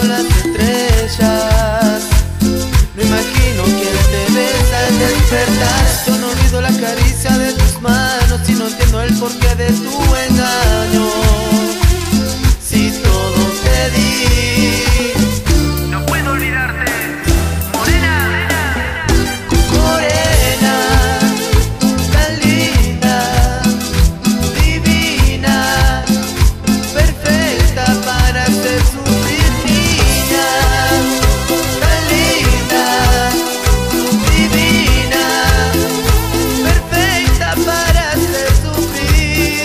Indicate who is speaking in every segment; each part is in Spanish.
Speaker 1: con las estrellas. No imagino quién te besa al despertar. Yo no olvido la caricia de tus manos y no entiendo el porqué de tu engaño. Si todo te di,
Speaker 2: no puedo olvidarte, morena.
Speaker 1: morena, tan linda, divina, perfecta para hacer sufrir, niña. Tan linda, divina, perfecta para hacer sufrir.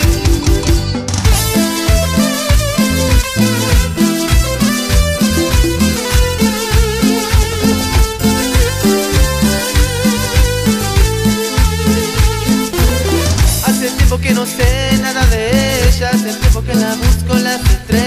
Speaker 1: Hace tiempo que no sé nada de ella, hace tiempo que la busco en las estrellas.